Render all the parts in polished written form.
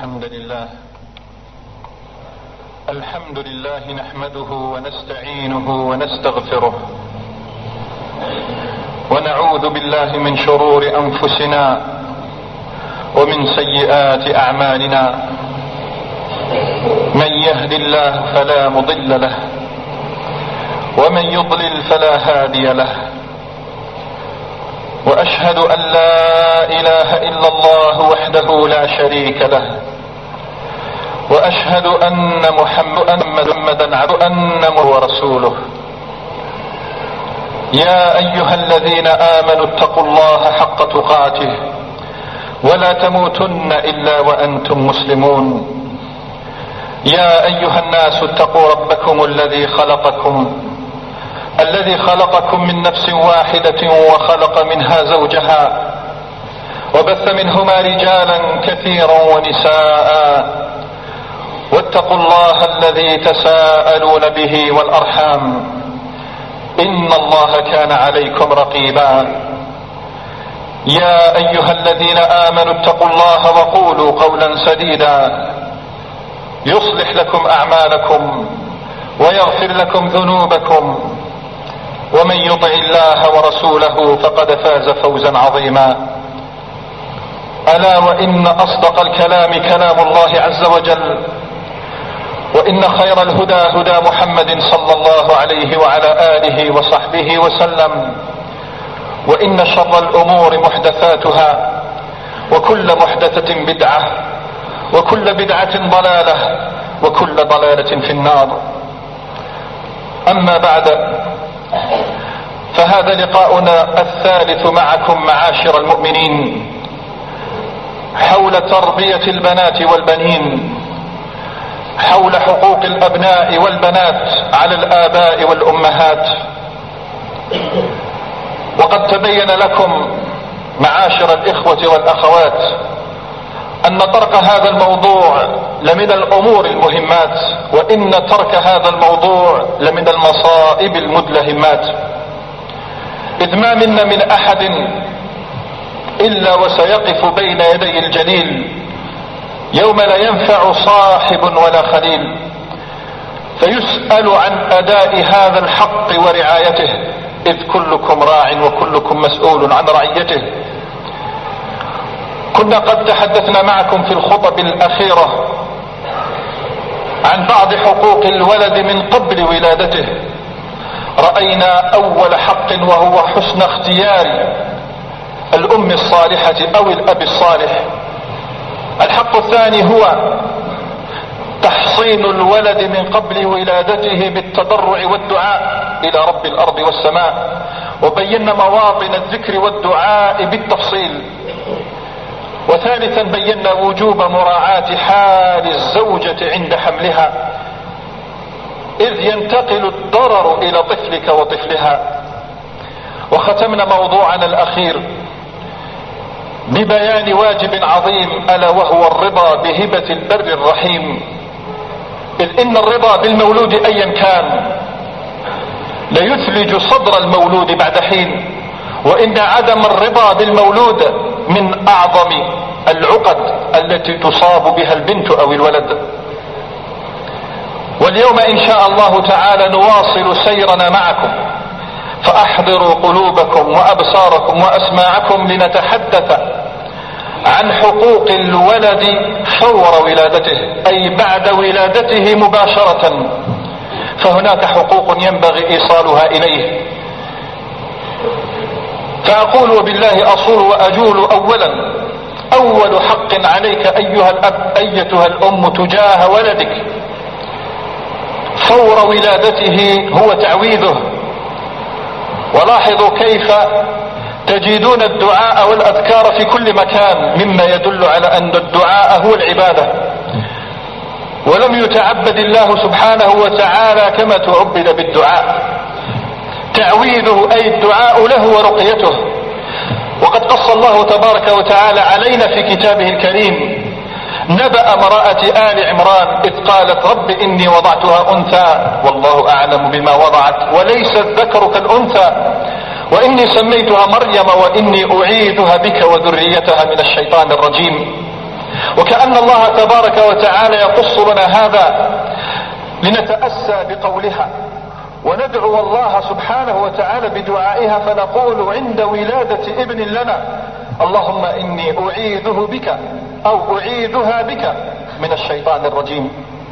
الحمد لله نحمده ونستعينه ونستغفره ونعوذ بالله من شرور أنفسنا ومن سيئات أعمالنا. من يهد الله فلا مضل له ومن يضلل فلا هادي له. وأشهد أن لا إله إلا الله وحده لا شريك له وأشهد أن محمدا عبده ورسوله. يا أيها الذين آمنوا اتقوا الله حق تقاته ولا تموتن إلا وأنتم مسلمون. يا أيها الناس اتقوا ربكم الذي خلقكم من نفس واحدة وخلق منها زوجها وبث منهما رجالا كثيرا ونساء واتقوا الله الذي تساءلون به والأرحام إن الله كان عليكم رقيبا. يا أيها الذين آمنوا اتقوا الله وقولوا قولا سديدا يصلح لكم أعمالكم ويغفر لكم ذنوبكم ومن يطع الله ورسوله فقد فاز فوزا عظيما. ألا وإن أصدق الكلام كلام الله عز وجل وإن خير الهدى هدى محمد صلى الله عليه وعلى آله وصحبه وسلم. وإن شر الأمور محدثاتها وكل محدثة بدعة وكل بدعة ضلالة وكل ضلالة في النار. أما بعد، فهذا لقاؤنا الثالث معكم معاشر المؤمنين حول تربية البنات والبنين، حول حقوق الأبناء والبنات على الآباء والأمهات. وقد تبين لكم معاشر الإخوة والأخوات أن ترك هذا الموضوع لمن الأمور المهمات، وإن ترك هذا الموضوع لمن المصائب المدلهمات، إذ ما منا من أحد إلا وسيقف بين يدي الجليل يوم لا ينفع صاحب ولا خليل، فيسأل عن أداء هذا الحق ورعايته، إذ كلكم راع وكلكم مسؤول عن رعيته. كنا قد تحدثنا معكم في الخطب الأخيرة عن بعض حقوق الولد من قبل ولادته. رأينا أول حق وهو حسن اختيار الأم الصالحة أو الأب الصالح. الحق الثاني هو تحصين الولد من قبل ولادته بالتضرع والدعاء إلى رب الأرض والسماء، وبينا مواطن الذكر والدعاء بالتفصيل. وثالثا بينا وجوب مراعاة حال الزوجة عند حملها، إذ ينتقل الضرر إلى طفلك وطفلها. وختمنا موضوعنا الأخير ببيان واجب عظيم، ألا وهو الرضا بهبة البر الرحيم، إذ إن الرضا بالمولود أيا كان ليثلج صدر المولود بعد حين، وإن عدم الرضا بالمولود من أعظم العقد التي تصاب بها البنت أو الولد. واليوم إن شاء الله تعالى نواصل سيرنا معكم، فأحضروا قلوبكم وأبصاركم وأسماعكم لنتحدث عن حقوق الولد فور ولادته، أي بعد ولادته مباشرة، فهناك حقوق ينبغي إيصالها إليه. فأقول وبالله أصول وأجول. أولا، أول حق عليك أيها الأب أيتها الأم تجاه ولدك فور ولادته هو تعويذه. ولاحظوا كيف تجدون الدعاء والأذكار في كل مكان، مما يدل على أن الدعاء هو العبادة، ولم يتعبد الله سبحانه وتعالى كما تعبد بالدعاء. تعويذه أي الدعاء له ورقيته. وقد قص الله تبارك وتعالى علينا في كتابه الكريم نبأ امرأة آل عمران إذ قالت رب إني وضعتها أنثى والله أعلم بما وضعت وليس الذكر كالأنثى وإني سميتها مريم وإني أعيذها بك وذريتها من الشيطان الرجيم. وكأن الله تبارك وتعالى يقص لنا هذا لنتأسى بقولها وندعو الله سبحانه وتعالى بدعائها، فنقول عند ولادة ابن لنا: اللهم إني أعيذه بك أو أعيذها بك من الشيطان الرجيم.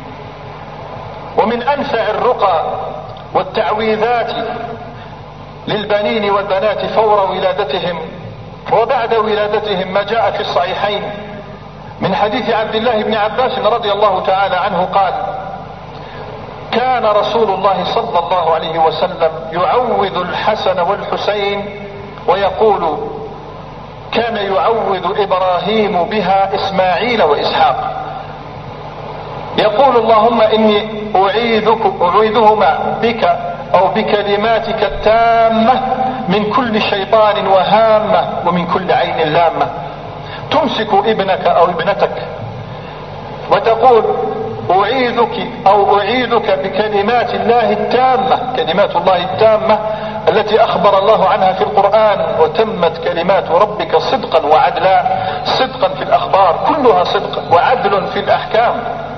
ومن أنفع الرقى والتعويذات للبنين والبنات فور ولادتهم وبعد ولادتهم ما جاء في الصحيحين من حديث عبد الله بن عباس رضي الله تعالى عنه قال: كان رسول الله صلى الله عليه وسلم يعوذ الحسن والحسين ويقول: كان يعوذ إبراهيم بها إسماعيل وإسحاق، يقول: اللهم إني أعيذهما بك أو بكلماتك التامة من كل شيطان وهامة ومن كل عين لامة. تمسك ابنك أو ابنتك وتقول: أعيذك أو أعيذك بكلمات الله التامة، كلمات الله التامة التي أخبر الله عنها في القرآن: وتمت كلمات ربك صدقا وعدلا. صدقا في الأخبار كلها صدق، وعدل في الأحكام.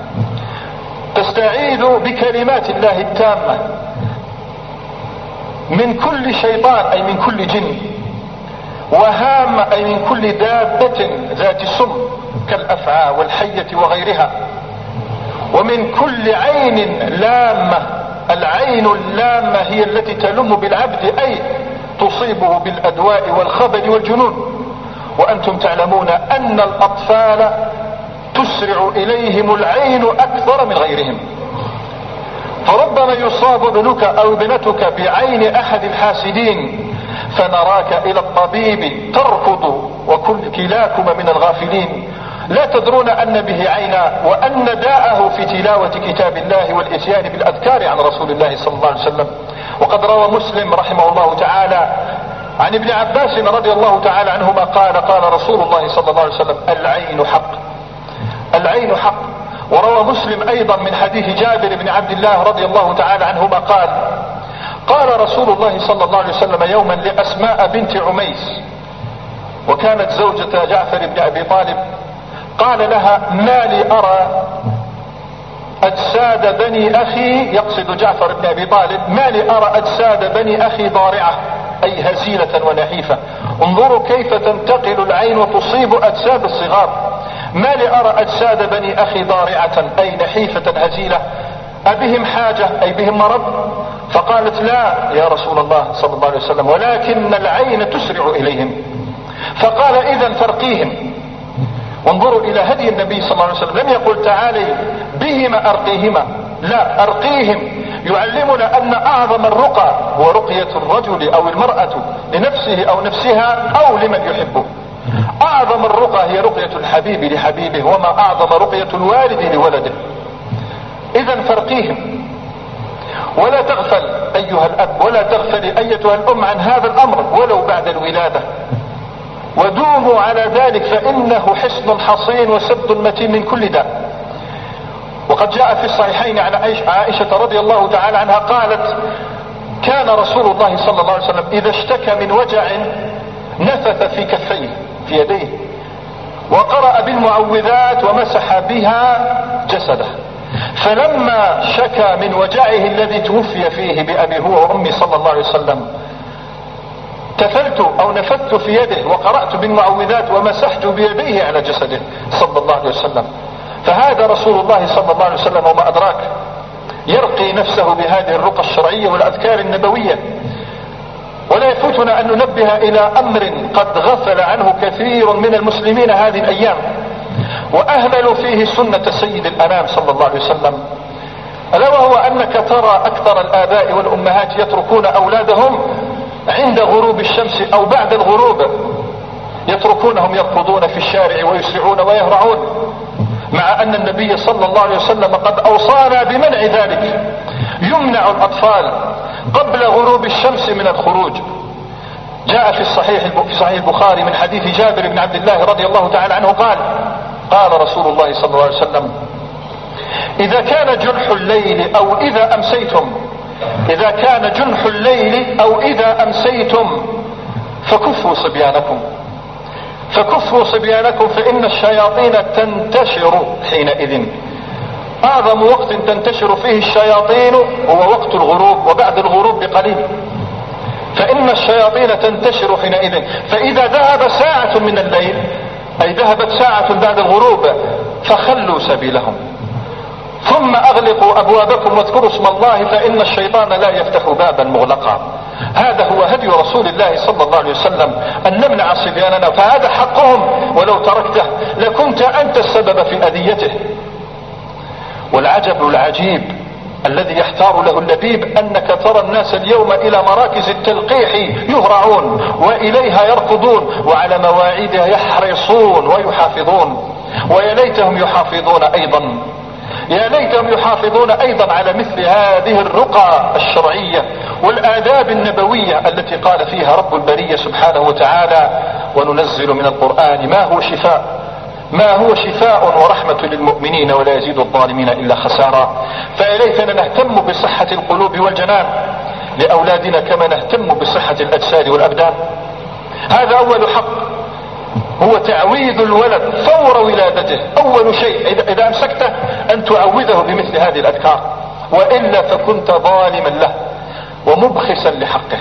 تستعيذ بكلمات الله التامة من كل شيطان أي من كل جن، وهامة أي من كل دابة ذات سم كالأفعى والحية وغيرها، ومن كل عين لامة. العين اللامة هي التي تلم بالعبد أي تصيبه بالأدواء والخبل والجنون. وأنتم تعلمون أن الأطفال تسرع إليهم العين أكثر من غيرهم، فربما يصاب ابنك أو ابنتك بعين أحد الحاسدين فنراك إلى الطبيب تركض وكل كلاكم من الغافلين لا تدرون أن به عينا، وأن داءه في تلاوة كتاب الله والإتيان بالأذكار عن رسول الله صلى الله عليه وسلم. وقد روى مسلم رحمه الله تعالى عن ابن عباس رضي الله تعالى عنهما قال: قال رسول الله صلى الله عليه وسلم: العين حق، العين حق. وروى مسلم أيضا من حديث جابر بن عبد الله رضي الله تعالى عنهما قال: قال رسول الله صلى الله عليه وسلم يوما لأسماء بنت عميس، وكانت زوجة جعفر بن أبي طالب، قال لها: ما لي أرى أجساد بني أخي، يقصد جعفر بن أبي طالب، ما لي أرى أجساد بني أخي ضارعة أي هزيلة ونحيفة. انظروا كيف تنتقل العين وتصيب أجساد الصغار. ما لي أرى أجساد بني أخي ضارعة أي نحيفة هزيلة، أبهم حاجة أي بهم مرض؟ فقالت: لا يا رسول الله صلى الله عليه وسلم، ولكن العين تسرع إليهم. فقال: إذن فارقيهم. وانظروا إلى هدي النبي صلى الله عليه وسلم، لم يقل تعالي بهما أرقيهما، لا، أرقيهم. يعلمنا أن أعظم الرقى هو رقية الرجل أو المرأة لنفسه أو نفسها أو لمن يحبه. أعظم الرقى هي رقية الحبيب لحبيبه، وما أعظم رقية الوالد لولده. إذن فارقيهم، ولا تغفل أيها الأب ولا تغفل أيتها الأم عن هذا الأمر ولو بعد الولادة، ودوموا على ذلك فإنه حصن حصين وسد متين من كل داء. وقد جاء في الصحيحين عن عائشة رضي الله تعالى عنها قالت: كان رسول الله صلى الله عليه وسلم إذا اشتكى من وجع نفث في كفيه في يديه وقرأ بالمعوذات ومسح بها جسده، فلما شكى من وجعه الذي توفي فيه بأبي هو وأمي صلى الله عليه وسلم تفلت أو نفثت في يده وقرأت بالمعوذات ومسحت بيديه على جسده صلى الله عليه وسلم. فهذا رسول الله صلى الله عليه وسلم وما أدراك يرقي نفسه بهذه الرقى الشرعية والأذكار النبوية. ولا يفوتنا أن ننبه إلى أمر قد غفل عنه كثير من المسلمين هذه الأيام وأهملوا فيه سنة سيد الأنام صلى الله عليه وسلم، ألا وهو أنك ترى أكثر الآباء والأمهات يتركون أولادهم عند غروب الشمس أو بعد الغروب، يتركونهم يركضون في الشارع ويسرعون ويهرعون، مع أن النبي صلى الله عليه وسلم قد أوصانا بمنع ذلك. يمنع الأطفال قبل غروب الشمس من الخروج. جاء في صحيح البخاري من حديث جابر بن عبد الله رضي الله تعالى عنه قال: قال رسول الله صلى الله عليه وسلم: إذا كان جنح الليل أو إذا أمسيتم، إذا كان جنح الليل أو إذا أمسيتم فكفوا صبيانكم، فكفوا صبيانكم فإن الشياطين تنتشر حينئذ. أعظم وقت تنتشر فيه الشياطين هو وقت الغروب وبعد الغروب بقليل، فإن الشياطين تنتشر حينئذ. فإذا ذهب ساعة من الليل، أي ذهبت ساعة بعد الغروب، فخلوا سبيلهم، ثم أغلقوا أبوابكم واذكروا اسم الله فإن الشيطان لا يفتح بابا مغلقا. هذا هو هدي رسول الله صلى الله عليه وسلم، أن نمنع صبياننا، فهذا حقهم، ولو تركته لكنت أنت السبب في أذيته. والعجب العجيب الذي يحتار له اللبيب أنك ترى الناس اليوم إلى مراكز التلقيح يهرعون وإليها يركضون وعلى مواعيدها يحرصون ويحافظون. ويا ليتهم يحافظون أيضا، يا ليتهم يحافظون أيضا على مثل هذه الرقى الشرعية والآداب النبوية التي قال فيها رب البرية سبحانه وتعالى: وننزل من القرآن ما هو شفاء ورحمة للمؤمنين ولا يزيد الظالمين إلا خسارا. فيا ليتنا نهتم بصحة القلوب والجنان لأولادنا كما نهتم بصحة الأجساد والأبدان. هذا أول حق، هو تعويذ الولد فور ولادته. أول شيء إذا أمسكته أن تعوذه بمثل هذه الأذكار، وإلا فكنت ظالما له ومبخسا لحقه.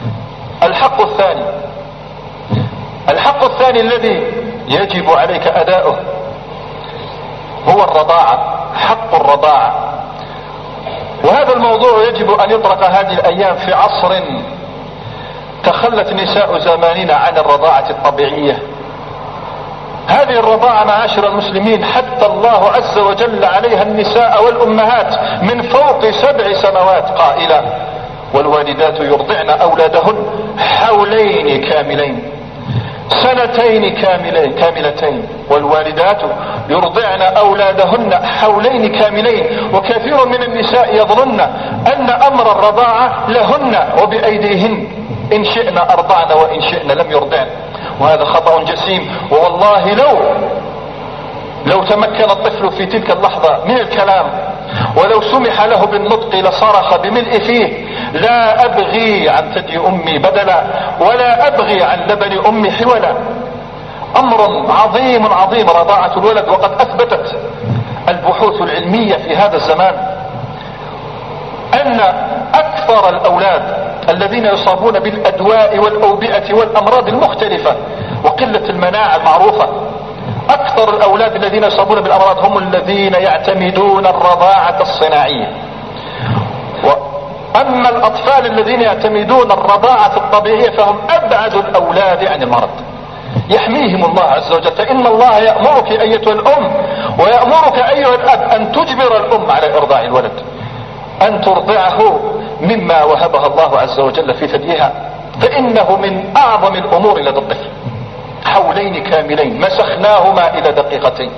الحق الثاني الذي يجب عليك أداؤه هو الرضاعة، حق الرضاعة. وهذا الموضوع يجب أن يطرق هذه الأيام في عصر تخلت نساء زماننا عن الرضاعة الطبيعية. هذه الرضاعة معاشر المسلمين حتى الله عز وجل عليها النساء والأمهات من فوق 7 سنوات قائلا: والوالدات يرضعن أولادهن حولين كاملين، 2 كاملتين. والوالدات يرضعن أولادهن حولين كاملين. وكثير من النساء يظنن أن أمر الرضاعة لهن وبأيديهن، إن شئن أرضعن وإن شئن لم يرضعن، وهذا خطأ جسيم. ووالله لو تمكن الطفل في تلك اللحظة من الكلام ولو سمح له بالنطق لصرخ بملء فيه: لا أبغي عن ثدي أمي بدلا ولا أبغي عن لبن أمي حولا. أمر عظيم عظيم رضاعة الولد. وقد أثبتت البحوث العلمية في هذا الزمان أن أكثر الأولاد الذين يصابون بالأدواء والأوبئة والأمراض المختلفة وقلة المناعة المعروفة، أكثر الأولاد الذين يصابون بالأمراض هم الذين يعتمدون الرضاعة الصناعية. وأما الأطفال الذين يعتمدون الرضاعة الطبيعية فهم أبعد الأولاد عن المرض. يحميهم الله عز وجل. فإن الله يأمرك أيتها الأم ويأمرك أيها الأب أن تجبر الأم على إرضاع الولد، أن ترضعه مما وهبها الله عز وجل في ثديها، فإنه من أعظم الأمور لدى الطفل. حولين كاملين مسخناهما إلى دقيقتين.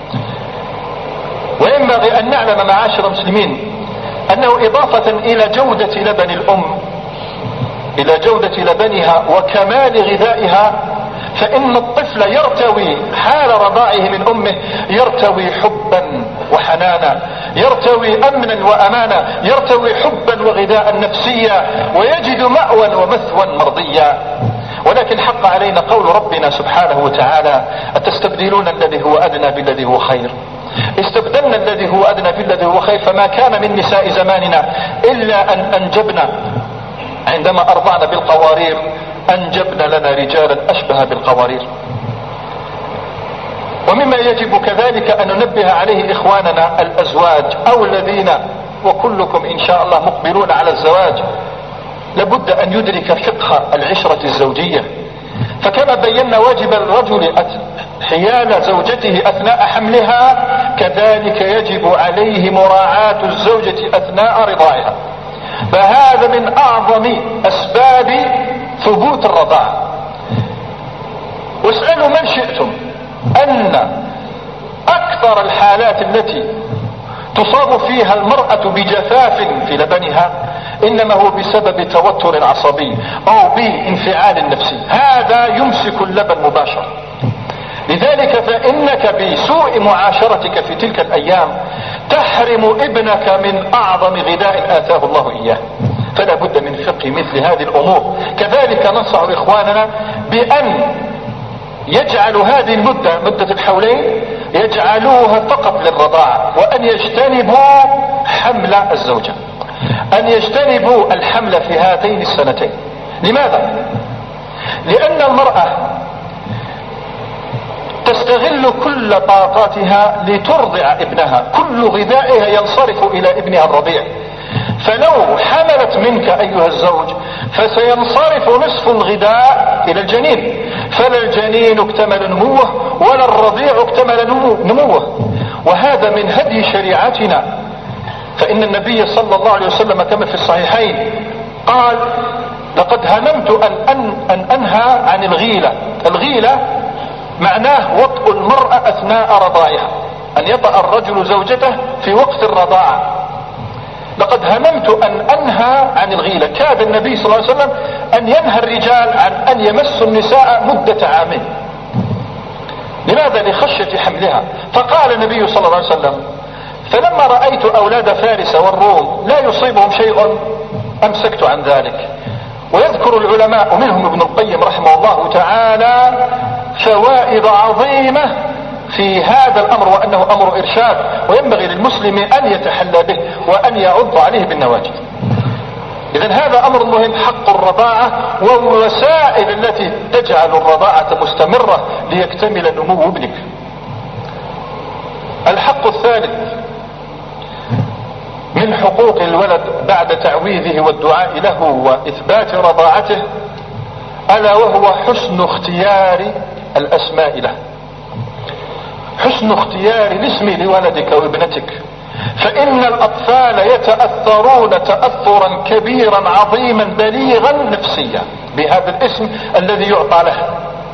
وينبغي أن نعلم معاشر المسلمين أنه إضافة إلى جودة لبن الأم، إلى جودة لبنها وكمال غذائها، فإن الطفل يرتوي حال رضاعه من أمه، يرتوي حبا وحنانا، يرتوي أمنا وأمانا، يرتوي حبا وغذاء نفسيا، ويجد مأوى ومثوى مرضيا. ولكن حق علينا قول ربنا سبحانه وتعالى: أتستبدلون الذي هو أدنى بالذي هو خير. استبدلنا الذي هو أدنى بالذي هو خير. فما كان من نساء زماننا إلا أن أنجبنا عندما أرضعنا بالقوارير، أنجبنا لنا رجالا أشبه بالقوارير. ومما يجب كذلك أن ننبه عليه إخواننا الأزواج أو الذين، وكلكم إن شاء الله مقبلون على الزواج، لابد أن يدرك فقه العشرة الزوجية. فكما بينا واجب الرجل حيال زوجته أثناء حملها، كذلك يجب عليه مراعاة الزوجة أثناء رضاعها. فهذا من أعظم أسباب ثبوت الرضاعة. واسألوا من شئتم أن أكثر الحالات التي تصاب فيها المرأة بجفاف في لبنها إنما هو بسبب توتر عصبي أو بانفعال نفسي، هذا يمسك اللبن مباشرة. لذلك فإنك بسوء معاشرتك في تلك الأيام تحرم ابنك من أعظم غذاء آتاه الله إياه. فلا بد من فقه مثل هذه الأمور. كذلك ننصح إخواننا بأن يجعل هذه المدة، مدة الحولين، يجعلوها فقط للرضاعة، وأن يجتنبوا حمل الزوجة، أن يجتنبوا الحمل في هاتين السنتين. لماذا؟ لأن المرأة تستغل كل طاقاتها لترضع ابنها، كل غذائها ينصرف إلى ابنها الرضيع. فلو حملت منك أيها الزوج فسينصرف نصف الغذاء إلى الجنين، فلا الجنين اكتمل نموه ولا الرضيع اكتمل نموه. وهذا من هدي شريعتنا، فإن النبي صلى الله عليه وسلم كما في الصحيحين قال: لقد هممت أن أنهى عن الغيلة. الغيلة معناه وطء المرأة أثناء رضاعها، أن يطأ الرجل زوجته في وقت الرضاعة. لقد هممت أن أنهى عن الغيلة. كاد النبي صلى الله عليه وسلم أن ينهى الرجال عن أن يمسوا النساء مدة عامين. لماذا؟ لخشية حملها. فقال النبي صلى الله عليه وسلم: فلما رأيت أولاد فارس والروم لا يصيبهم شيء أمسكت عن ذلك. ويذكر العلماء منهم ابن القيم رحمه الله تعالى فوائد عظيمة في هذا الأمر، وأنه أمر إرشاد، وينبغي للمسلم أن يتحلى به وأن يعض عليه بالنواجذ. إذن هذا أمر مهم، حق الرضاعة والوسائل التي تجعل الرضاعة مستمرة ليكتمل نمو ابنك. الحق الثالث من حقوق الولد بعد تعويذه والدعاء له وإثبات رضاعته ألا وهو حسن اختيار الأسماء له، حسن اختيار الاسم لولدك وابنتك. فإن الأطفال يتأثرون تأثرا كبيرا عظيما بليغا نفسيا بهذا الاسم الذي يعطى له،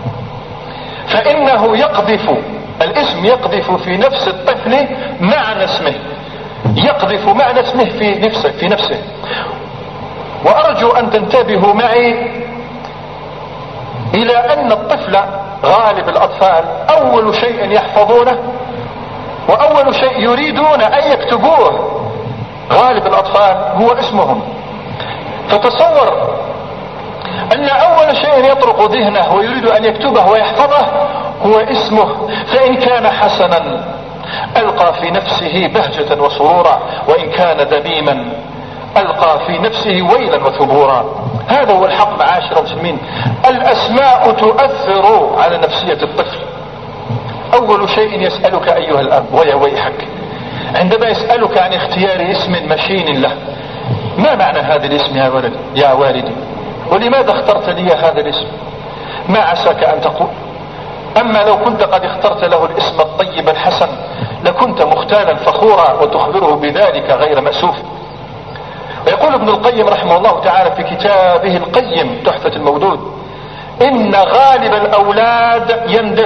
فإنه الاسم يقذف في نفس الطفل معنى اسمه، يقذف معنى اسمه في نفسه. وأرجو أن تنتبهوا معي إلى أن الطفل غالب الأطفال أول شيء يحفظونه وأول شيء يريدون أن يكتبوه غالب الأطفال هو اسمهم. فتصور أن أول شيء يطرق ذهنه ويريد أن يكتبه ويحفظه هو اسمه. فإن كان حسنا ألقى في نفسه بهجة وسرورا، وإن كان ذميما ألقى في نفسه ويلا وثبورا. هذا هو الحق معاشر المسلمين. الأسماء تؤثر على نفسية الطفل. أول شيء يسألك أيها الأب ويا ويحك عندما يسألك عن اختيار اسم مشين له: ما معنى هذا الاسم يا ولد يا والدي؟ ولماذا اخترت لي هذا الاسم؟ ما عساك أن تقول؟ أما لو كنت قد اخترت له الاسم الطيب الحسن لكنت مختالا فخورا وتخبره بذلك غير مأسوف. ويقول ابن القيم رحمه الله تعالى في كتابه القيم تحفة المولود: إن غالب الأولاد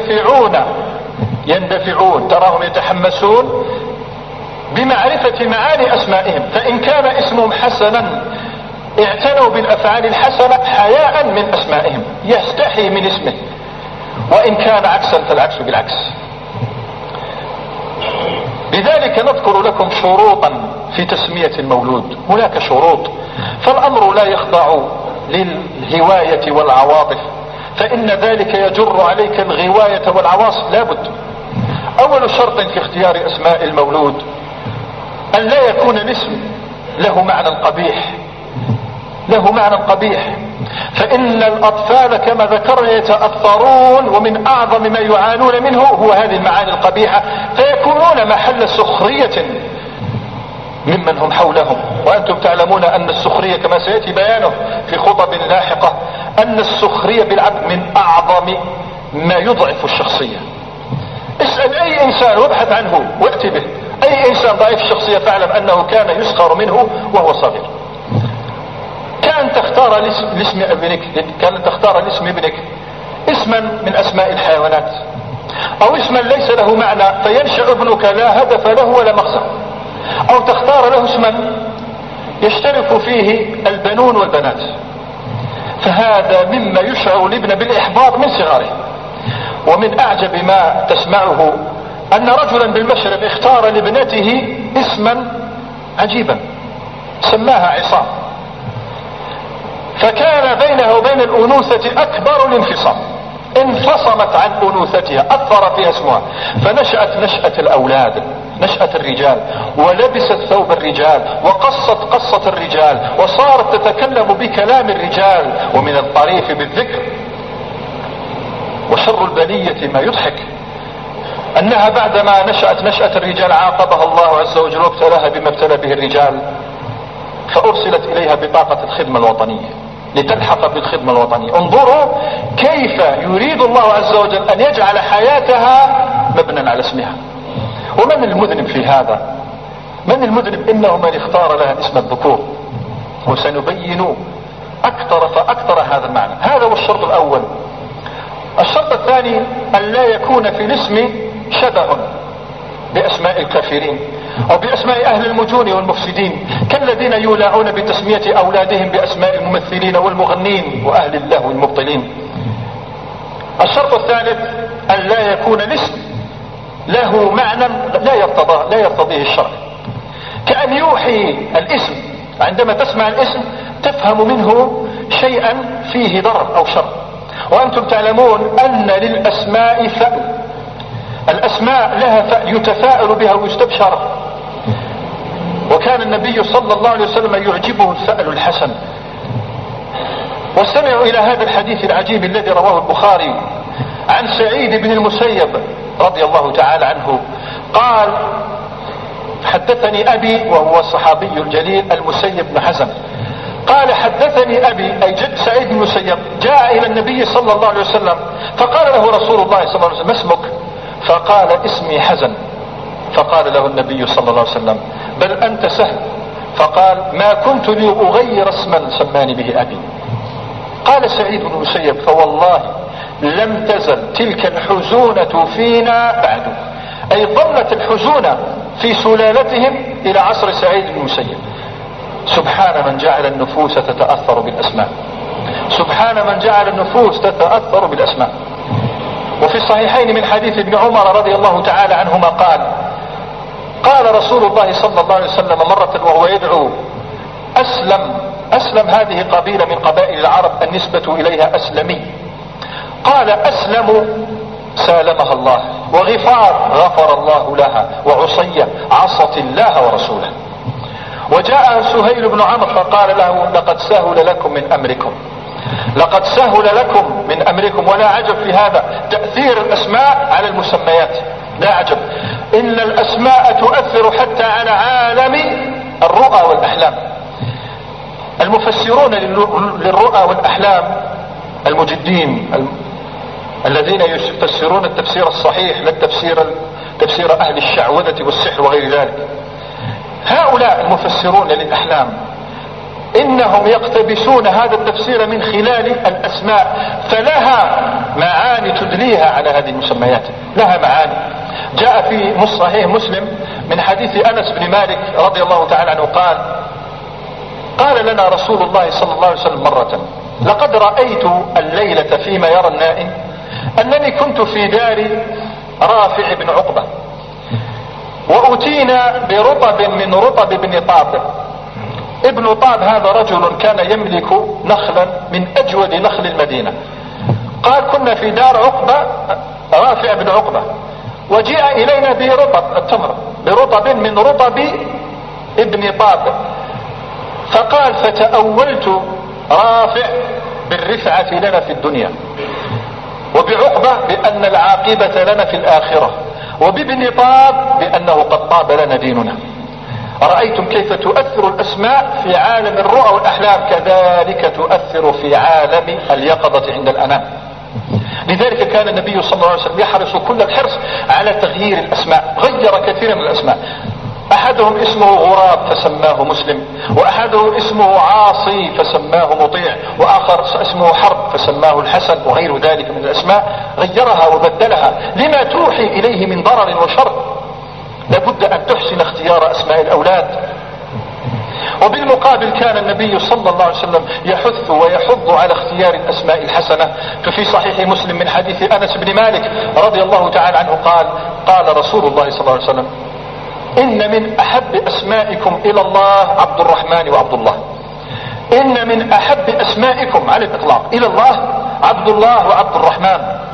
يندفعون تراهم يتحمسون بمعرفة معاني أسمائهم، فإن كان اسمهم حسنا اعتنوا بالأفعال الحسنة حياء من أسمائهم، يستحي من اسمه، وإن كان عكسا فالعكس بالعكس. لذلك نذكر لكم شروطا في تسمية المولود. هناك شروط، فالأمر لا يخضع للهواية والعواطف، فإن ذلك يجر عليك الغواية والعواصف. لابد أول شرط في اختيار أسماء المولود أن لا يكون الاسم له معنى قبيح، فإن الأطفال كما ذكرنا يتأثرون، ومن أعظم ما يعانون منه هو هذه المعاني القبيحة، فيكونون محل سخرية ممن هم حولهم. وأنتم تعلمون أن السخرية كما سيأتي بيانه في خطب لاحقة أن السخرية بالعبد من أعظم ما يضعف الشخصية. اسأل أي إنسان وابحث عنه وأتي به، أي إنسان ضعيف الشخصية فاعلم أنه كان يسخر منه وهو صغير. كان تختار لاسم ابنك اسما من أسماء الحيوانات، أو اسما ليس له معنى فينشأ ابنك لا هدف له ولا مغزى، أو تختار له اسما يشترك فيه البنون والبنات، فهذا مما يشعر الابن بالإحباط من صغره. ومن أعجب ما تسمعه أن رجلا بالمشرق اختار لابنته اسما عجيبا سماها عصام، فكان بينها وبين الأنوثة أكبر الانفصام، انفصلت عن أنوثتها، أثر فيها اسمها، فنشأت نشأة الأولاد، نشأة الرجال، ولبست ثوب الرجال، وقصت قصة الرجال، وصارت تتكلم بكلام الرجال، ومن الطريف بالذكر. وشر البلية ما يضحك أنها بعدما نشأت نشأة الرجال عاقبها الله عز وجل وابتلاها بما ابتلى به الرجال، فأرسلت إليها بطاقة الخدمة الوطنية لتلحق بالخدمة الوطنية. انظروا كيف يريد الله عز وجل أن يجعل حياتها مبنى على اسمها. ومن المذنب في هذا؟ من المذنب؟ إنه من اختار لها اسم الذكور، وسنبين أكثر فأكثر هذا المعنى. هذا هو الشرط الأول. الشرط الثاني أن لا يكون في الاسم شبه بأسماء الكافرين أو بأسماء أهل المجون والمفسدين، كالذين يولاعون بتسمية أولادهم بأسماء الممثلين والمغنين وأهل اللهو المبطلين. الشرط الثالث أن لا يكون الاسم له معنى لا يرتضيه الشرع، كأن يوحي الاسم، عندما تسمع الاسم تفهم منه شيئا فيه ضرر أو شر. وأنتم تعلمون أن للأسماء فأل، الأسماء لها فأل يتفاءل بها ويستبشر. وكان النبي صلى الله عليه وسلم يعجبه الفأل الحسن. واستمعوا إلى هذا الحديث العجيب الذي رواه البخاري عن سعيد بن المسيب رضي الله تعالى عنه قال: حدثني أبي، وهو الصحابي الجليل المسيب بن حزن، قال: حدثني أبي، أي جد سعيد بن المسيب، جاء إلى النبي صلى الله عليه وسلم فقال له رسول الله صلى الله عليه وسلم: ما اسمك؟ فقال: اسمي حزن. فقال له النبي صلى الله عليه وسلم: بل أنت سهل. فقال: ما كنت لي أغير اسما سماني به أبي. قال سعيد بن المسيب: فوالله لم تزل تلك الحزونة فينا بعد، أي ظلت الحزونة في سلالتهم إلى عصر سعيد بن المسيب. سبحان من جعل النفوس تتأثر بالأسماء، سبحان من جعل النفوس تتأثر بالأسماء. وفي الصحيحين من حديث ابن عمر رضي الله تعالى عنهما قال رسول الله صلى الله عليه وسلم مرة وهو يدعو: أسلم هذه قبيلة من قبائل العرب النسبة إليها أسلمي. قال: أسلم سالمها الله، وغفار غفر الله لها، وعصية عصت الله ورسوله. وجاء سهيل بن عمرو فقال له: لقد سهل لكم من أمركم، لقد سهل لكم من أمركم. ولا عجب في هذا تأثير الأسماء على المسميات، لا عجب، إن الأسماء تؤثر حتى على عالم الرؤى والأحلام. المفسرون للرؤى والأحلام المجدين الذين يفسرون التفسير الصحيح، لا تفسير أهل الشعوذة والسحر وغير ذلك، هؤلاء المفسرون للأحلام إنهم يقتبسون هذا التفسير من خلال الأسماء، فلها معاني تدليها على هذه المسميات، لها معاني. جاء في صحيح مسلم من حديث أنس بن مالك رضي الله تعالى عنه قال لنا رسول الله صلى الله عليه وسلم مرة: لقد رأيت الليلة فيما يرى النائم أنني كنت في دار رافع بن عقبة، وأتينا برطب من رطب ابن طاب. ابن طاب هذا رجل كان يملك نخلا من أجود نخل المدينة. قال: كنا في دار عقبة رافع بن عقبة، وجاء إلينا برطب التمر، برطب من رطب ابن طاب. فقال: فتأولت رافع بالرفعة لنا في الدنيا، وبعقبة بأن العاقبة لنا في الآخرة، وبابن طاب بأنه قد طاب لنا ديننا. رأيتم كيف تؤثر الأسماء في عالم الرؤى والأحلام، كذلك تؤثر في عالم اليقظة عند الأنام. لذلك كان النبي صلى الله عليه وسلم يحرص كل الحرص على تغيير الأسماء، غير كثيرا من الأسماء. أحدهم اسمه غراب فسماه مسلم، وأحده اسمه عاصي فسماه مطيع، وآخر اسمه حرب فسماه الحسن، وغير ذلك من الأسماء غيرها وبدلها لما توحي إليه من ضرر وشر. لابد أن تحسن اختيار أسماء الأولاد. وبالمقابل كان النبي صلى الله عليه وسلم يحث ويحض على اختيار الأسماء الحسنة. ففي صحيح مسلم من حديث أنس بن مالك رضي الله تعالى عنه قال رسول الله صلى الله عليه وسلم: إن من أحب أسمائكم إلى الله عبد الرحمن وعبد الله. إن من أحب أسمائكم على الإطلاق إلى الله عبد الله وعبد الرحمن.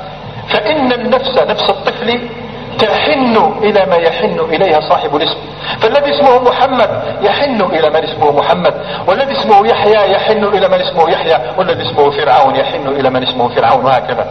فإن النفس، نفس الطفل، تحن إلى ما يحن إليها صاحب الاسم. فالذي اسمه محمد يحن إلى من اسمه محمد، والذي اسمه يحيى يحن إلى من اسمه يحيى، والذي اسمه فرعون يحن إلى من اسمه فرعون، وهكذا.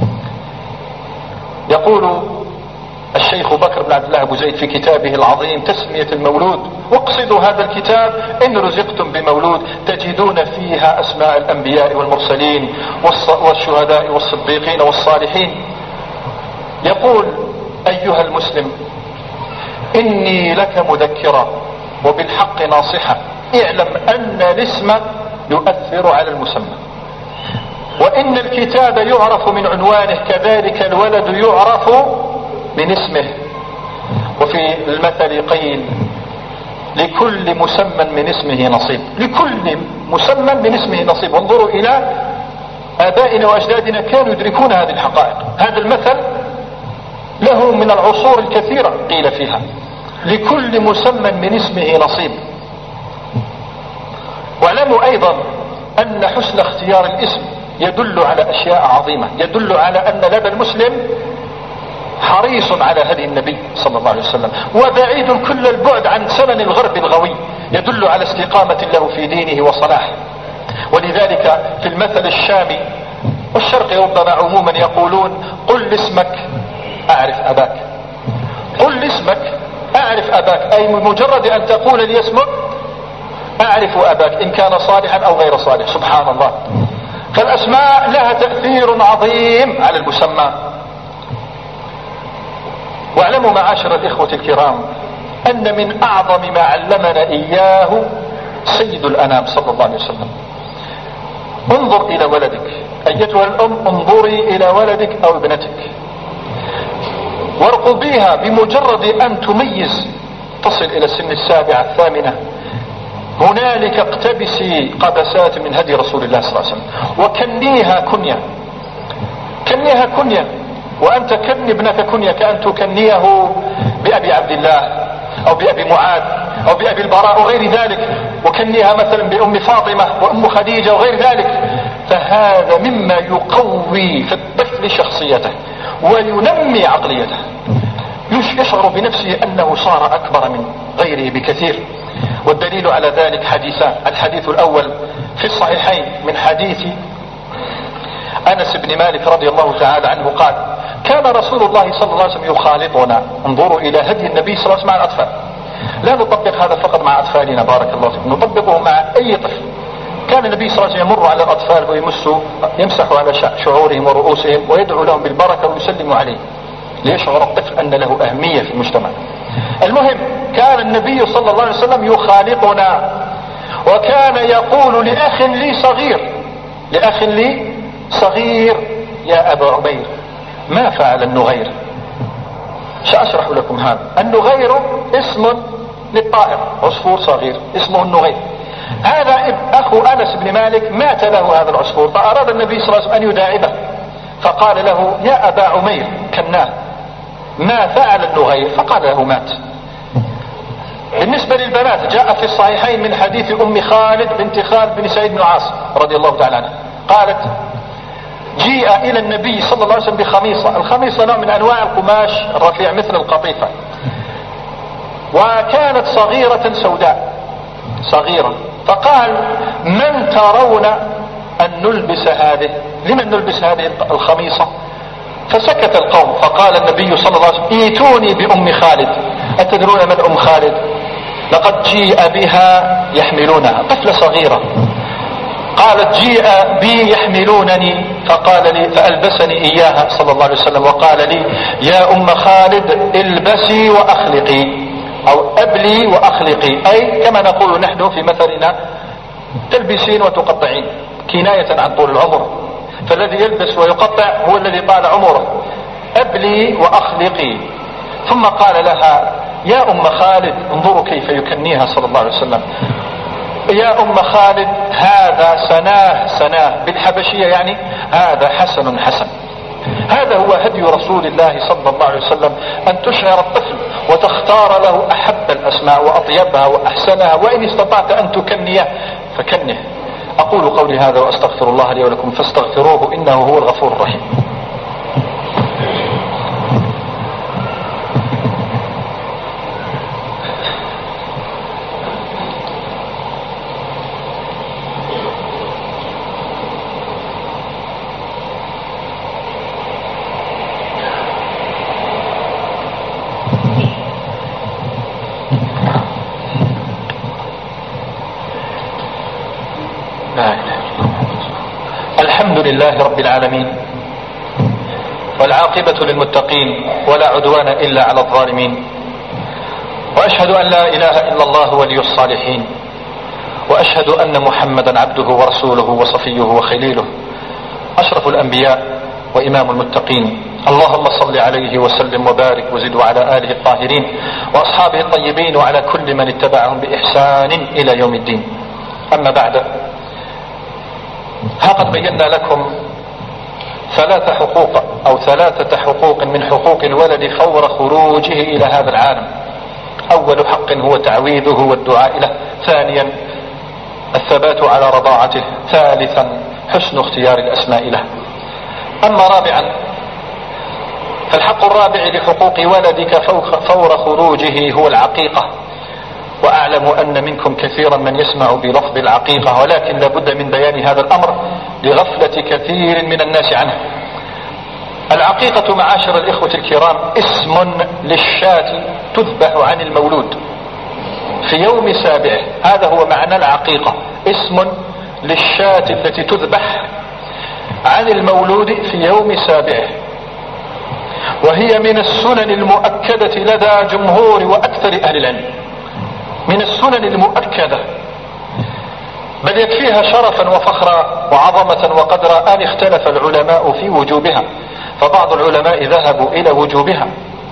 يقول الشيخ بكر بن عبد الله أبو زيد في كتابه العظيم تسمية المولود: واقصدوا هذا الكتاب إن رزقتم بمولود تجدون فيها أسماء الأنبياء والمرسلين والشهداء والصديقين والصالحين. يقول: أيها المسلم، إني لك مذكرة وبالحق ناصحة، اعلم أن الاسم يؤثر على المسمى، وإن الكتاب يعرف من عنوانه، كذلك الولد يعرف من اسمه. وفي المثل قيل: لكل مسمى من اسمه نصيب، لكل مسمى من اسمه نصيب. انظروا إلى آبائنا وأجدادنا، كانوا يدركون هذه الحقائق. هذا المثل له من العصور الكثيرة قيل فيها: لكل مسمى من اسمه نصيب. واعلموا أيضا أن حسن اختيار الاسم يدل على أشياء عظيمة، يدل على أن لدى المسلم حريص على هدي النبي صلى الله عليه وسلم، وبعيد كل البعد عن سنن الغرب الغوي، يدل على استقامة له في دينه وصلاحه. ولذلك في المثل الشامي والشرقي ربما عموما يقولون: قل اسمك أعرف أباك، قل اسمك أعرف أباك، أي مجرد أن تقول لي اسمك أعرف أباك إن كان صالحا أو غير صالح. سبحان الله. فالأسماء لها تأثير عظيم على المسمى. واعلموا معاشر الإخوة الكرام أن من أعظم ما علمنا إياه سيد الأنام صلى الله عليه وسلم: انظر إلى ولدك أيتها الأم، انظري إلى ولدك أو ابنتك وارقبيها، بمجرد أن تميز تصل إلى سن 7 8 هنالك اقتبسي قبسات من هدي رسول الله صلى الله عليه وسلم، وكنيها كنية، كنيها كنية. وأنت كن ابنك كنية كأن تكنيه بأبي عبد الله أو بأبي معاذ أو بأبي البراء وغير ذلك، وكنيها مثلا بأم فاطمة وأم خديجة وغير ذلك. فهذا مما يقوي في الطفل شخصيته وينمي عقليته، يشعر بنفسه أنه صار أكبر من غيره بكثير. والدليل على ذلك حديثان: الحديث الأول في الصحيحين من حديث أنس بن مالك رضي الله تعالى عنه قال: كان رسول الله صلى الله عليه وسلم يخالطنا. انظروا إلى هدي النبي صلى الله عليه وسلم مع الأطفال. لا نطبق هذا فقط مع أطفالنا بارك الله فيكم، نطبقه مع أي طفل. كان النبي صلى الله عليه وسلم يمر على الأطفال يمسح على شعورهم ورؤوسهم ويدعو لهم بالبركة ويسلم عليه، ليشعر الطفل أن له أهمية في المجتمع. المهم، كان النبي صلى الله عليه وسلم يخالطنا، وكان يقول لأخ لي صغير، لأخ لي صغير: يا أبا عمير ما فعل النغير. سأشرح لكم هذا. النغير اسم للطائر، عصفور صغير اسمه النغير. هذا أخو أنس بن مالك مات له هذا العصفور، فأراد النبي صلى الله عليه وسلم أن يداعبه، فقال له: يا أبا عمير، كناه: ما فعل النغير؟ فقال له: مات. بالنسبة للبنات جاء في الصحيحين من حديث أم خالد بنت خالد بن سعيد بن العاص رضي الله تعالى عنها قالت: جيء إلى النبي صلى الله عليه وسلم بخميصة. الخميصة نوع من أنواع القماش الرفيع مثل القطيفة، وكانت صغيرة سوداء صغيرة. فقال: من ترون أن نلبس هذه؟ لمن نلبس هذه الخميصة؟ فسكت القوم. فقال النبي صلى الله عليه وسلم: ايتوني بأم خالد. أتدرون من أم خالد؟ لقد جيء بها يحملونها، طفلة صغيرة. قالت: جيء بي يحملونني، فقال لي فألبسني إياها صلى الله عليه وسلم وقال لي: يا أم خالد البسي وأخلقي، أو أبلي وأخلقي، أي كما نقول نحن في مثلنا تلبسين وتقطعين، كناية عن طول العمر. فالذي يلبس ويقطع هو الذي طال عمره. أبلي وأخلقي. ثم قال لها: يا أم خالد، انظروا كيف يكنيها صلى الله عليه وسلم: يا أم خالد هذا سناه بالحبشية، يعني هذا حسن حسن. هذا هو هدي رسول الله صلى الله عليه وسلم، أن تشعر الطفل وتختار له أحب الأسماء وأطيبها وأحسنها، وإن استطعت أن تكنيه فكنه. أقول قولي هذا وأستغفر الله لي ولكم فاستغفروه إنه هو الغفور الرحيم. لله رب العالمين، والعاقبة للمتقين، ولا عدوان إلا على الظالمين، وأشهد أن لا إله إلا الله ولي الصالحين، وأشهد أن محمدا عبده ورسوله وصفيه وخليله، أشرف الأنبياء وإمام المتقين. اللهم صل عليه وسلم وبارك وزد وعلى آله الطاهرين وأصحابه الطيبين وعلى كل من اتبعهم بإحسان إلى يوم الدين. أما بعد، ها قد بينا لكم ثلاثة حقوق من حقوق الولد فور خروجه إلى هذا العالم. أول حق هو تعويذه والدعاء له، ثانيا الثبات على رضاعته، ثالثا حسن اختيار الأسماء له. أما رابعا، فالحق الرابع لحقوق ولدك فور خروجه هو العقيقة. وأعلم أن منكم كثيرا من يسمع بلفظ العقيقة، ولكن لابد من بيان هذا الأمر لغفلة كثير من الناس عنه. العقيقة معاشر الإخوة الكرام اسم للشاة تذبح عن المولود في يوم سابعه. هذا هو معنى العقيقة، اسم للشاة التي تذبح عن المولود في يوم سابعه، وهي من السنن المؤكدة لدى جمهور وأكثر أهل العلم، من السنن المؤكدة، بل يكفيها شرفا وفخرا وعظمة وقدرا أن اختلف العلماء في وجوبها، فبعض العلماء ذهبوا إلى وجوبها.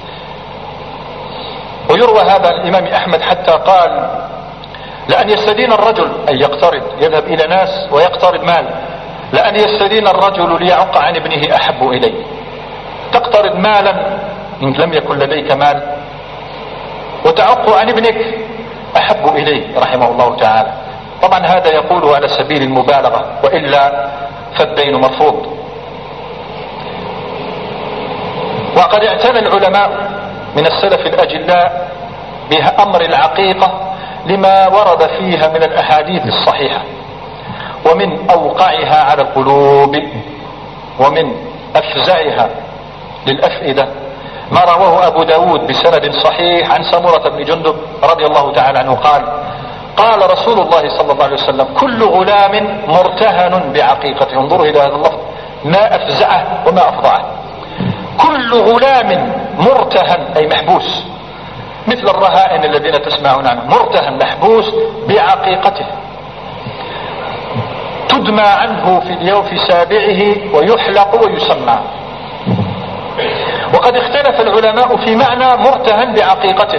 ويروى هذا الإمام أحمد حتى قال: لأن يستدين الرجل أي يقترض، يذهب إلى ناس ويقترض مال، لأن يستدين الرجل ليعق عن ابنه أحب إليه. تقترض مالا إن لم يكن لديك مال، وتعق عن ابنك أحب إليه رحمه الله تعالى. طبعا هذا يقوله على سبيل المبالغة، وإلا فالدين مرفوض. وقد اعتنى العلماء من السلف الأجلاء بأمر العقيقة لما ورد فيها من الأحاديث الصحيحة، ومن أوقعها على القلوب ومن أفزعها للأفئدة ما رواه أبو داود بسند صحيح عن سمرة بن جندب رضي الله تعالى عنه قال: قال رسول الله صلى الله عليه وسلم: كل غلام مرتهن بعقيقته. انظروا إلى هذا اللفظ، ما أفزعه وما أفضعه. كل غلام مرتهن أي محبوس، مثل الرهائن الذين تسمعون عنه، مرتهن محبوس بعقيقته، تدمى عنه في اليوم في سابعه ويحلق ويسمى. وقد اختلف العلماء في معنى مرتهن بعقيقته،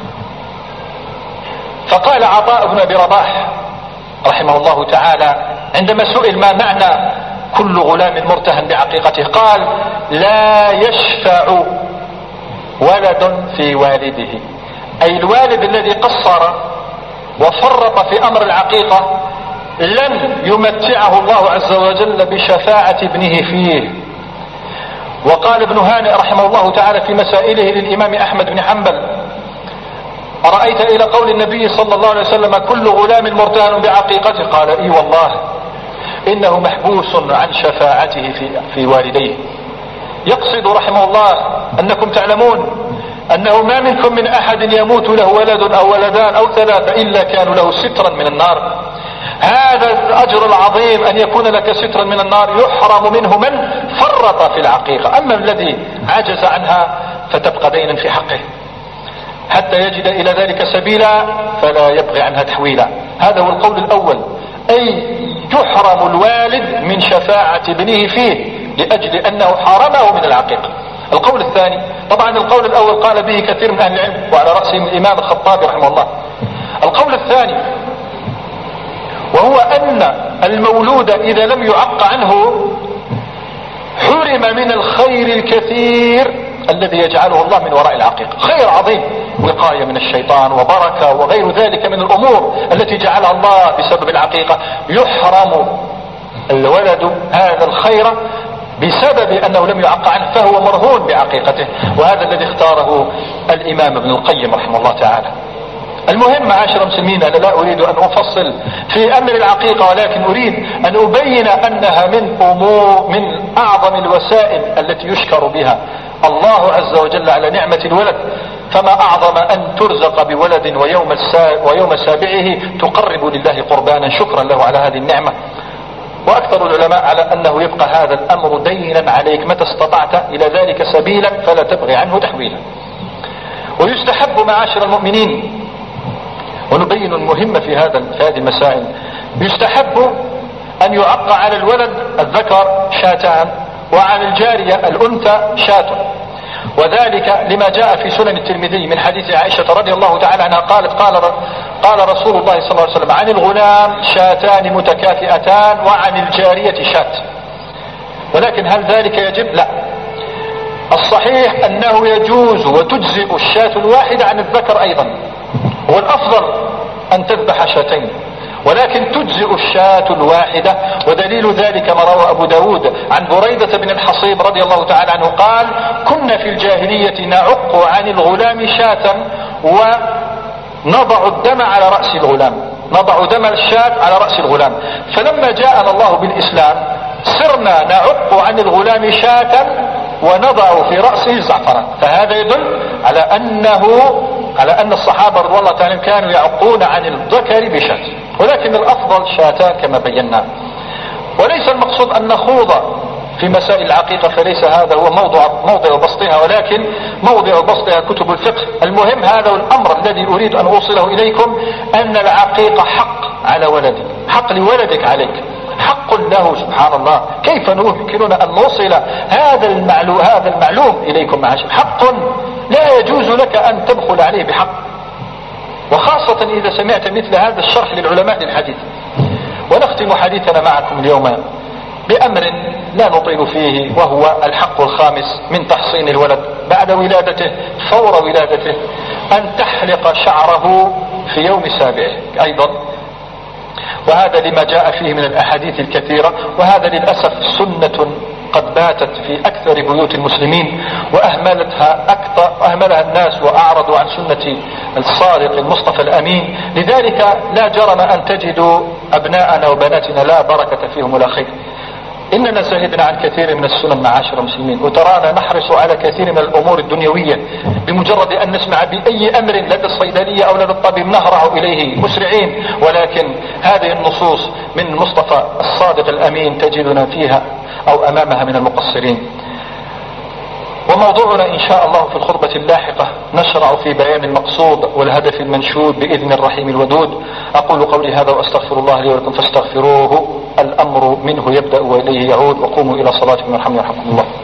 فقال عطاء بن أبي رباح رحمه الله تعالى عندما سئل ما معنى كل غلام مرتهن بعقيقته، قال: لا يشفع ولد في والده، أي الوالد الذي قصر وفرط في أمر العقيقة لن يمتعه الله عز وجل بشفاعة ابنه فيه. وقال ابن هانئ رحمه الله تعالى في مسائله للإمام أحمد بن حنبل: أرأيت إلى قول النبي صلى الله عليه وسلم كل غلام مرتهن بعقيقته؟ قال: إي والله إنه محبوس عن شفاعته في والديه. يقصد رحمه الله أنكم تعلمون أنه ما منكم من أحد يموت له ولد أو ولدان أو ثلاثة إلا كانوا له سترا من النار. هذا الأجر العظيم أن يكون لك سترا من النار يحرم منه من فرط في العقيقة. أما الذي عجز عنها فتبقى دينا في حقه حتى يجد إلى ذلك سبيلا فلا يبغي عنها تحويلا. هذا هو القول الأول، أي يحرم الوالد من شفاعة ابنه فيه لأجل أنه حرمه من العقيقة. القول الثاني، طبعا القول الأول قال به كثير من أهل العلم وعلى رأسهم الإمام الخطابي رحمه الله. القول الثاني وهو أن المولود إذا لم يعق عنه حرم من الخير الكثير الذي يجعله الله من وراء العقيقة، خير عظيم، وقاية من الشيطان وبركة وغير ذلك من الأمور التي جعلها الله بسبب العقيقة. يحرم الولد هذا الخير بسبب أنه لم يعق عنه، فهو مرهون بعقيقته، وهذا الذي اختاره الإمام ابن القيم رحمه الله تعالى. المهم معاشر المسلمين، أنا لا أريد أن أفصل في أمر العقيقة، ولكن أريد أن أبين أنها من أعظم الوسائل التي يشكر بها الله عز وجل على نعمة الولد. فما أعظم أن ترزق بولد ويوم سابعه تقرب لله قربانا شكرا له على هذه النعمة. وأكثر العلماء على أنه يبقى هذا الأمر دينا عليك متى استطعت إلى ذلك سبيلا فلا تبغي عنه تحويلا. ويستحب معاشر المؤمنين، ونبين المهم في هذه المسائل، يستحب أن يعق على الولد الذكر شاتان وعن الجارية الأنثى شاة، وذلك لما جاء في سنن الترمذي من حديث عائشة رضي الله تعالى عنها قالت قال رسول الله صلى الله عليه وسلم عن الغلام شاتان متكافئتان وعن الجارية شاة. ولكن هل ذلك يجب؟ لا، الصحيح أنه يجوز وتجزئ الشاة الواحدة عن الذكر أيضا، هو الأفضل أن تذبح شاتين، ولكن تجزئ الشاة الواحدة. ودليل ذلك ما روى أبو داود عن بريدة بن الحصيب رضي الله تعالى عنه قال كنا في الجاهلية نعق عن الغلام شاة ونضع الدم على رأس الغلام، نضع دم الشاة على رأس الغلام، فلما جاءنا الله بالإسلام صرنا نعق عن الغلام شاة ونضع في رأسه الزعفران. فهذا يدل على أن الصحابة رضي الله تعالى كانوا يعقون عن الذكر بشاة، ولكن الأفضل شاتان كما بينا. وليس المقصود أن نخوض في مسائل العقيقة، فليس هذا هو موضع بسطها، ولكن موضع بسطها كتب الفقه. المهم هذا الأمر الذي أريد أن أوصله إليكم، أن العقيقة حق على ولدك، حق لولدك عليك، حق له سبحان الله. كيف يمكننا أن نوصل هذا المعلوم إليكم معاشر؟ حق لا يجوز لك أن تبخل عليه بحق، وخاصة إذا سمعت مثل هذا الشرح للعلماء للحديث. ونختم حديثنا معكم اليوم بأمر لا نطيل فيه، وهو الحق الخامس من تحصين الولد بعد ولادته، فور ولادته، أن تحلق شعره في يوم سابعه أيضا، وهذا لما جاء فيه من الأحاديث الكثيرة. وهذا للأسف سنة قد باتت في أكثر بيوت المسلمين، وأهملها الناس وأعرضوا عن سنة الصادق المصطفى الأمين. لذلك لا جرم أن تجدوا أبناءنا وبناتنا لا بركة فيهم ولا خير. إننا زهدنا عن كثير من السنن معاشر المسلمين، وترانا نحرص على كثير من الأمور الدنيوية، بمجرد أن نسمع بأي أمر لدى الصيدلية أو لدى الطبيب نهرع إليه مسرعين. ولكن هذه النصوص من المصطفى الصادق الأمين تجدنا فيها أو أمامها من المقصرين. وموضوعنا إن شاء الله في الخطبة اللاحقة نشرع في بيان المقصود والهدف المنشود بإذن الرحيم الودود. أقول قولي هذا وأستغفر الله لي ولكم فاستغفروه، الأمر منه يبدأ وإليه يعود. وقوموا إلى صلاتكم يرحمني ويرحمكم الله.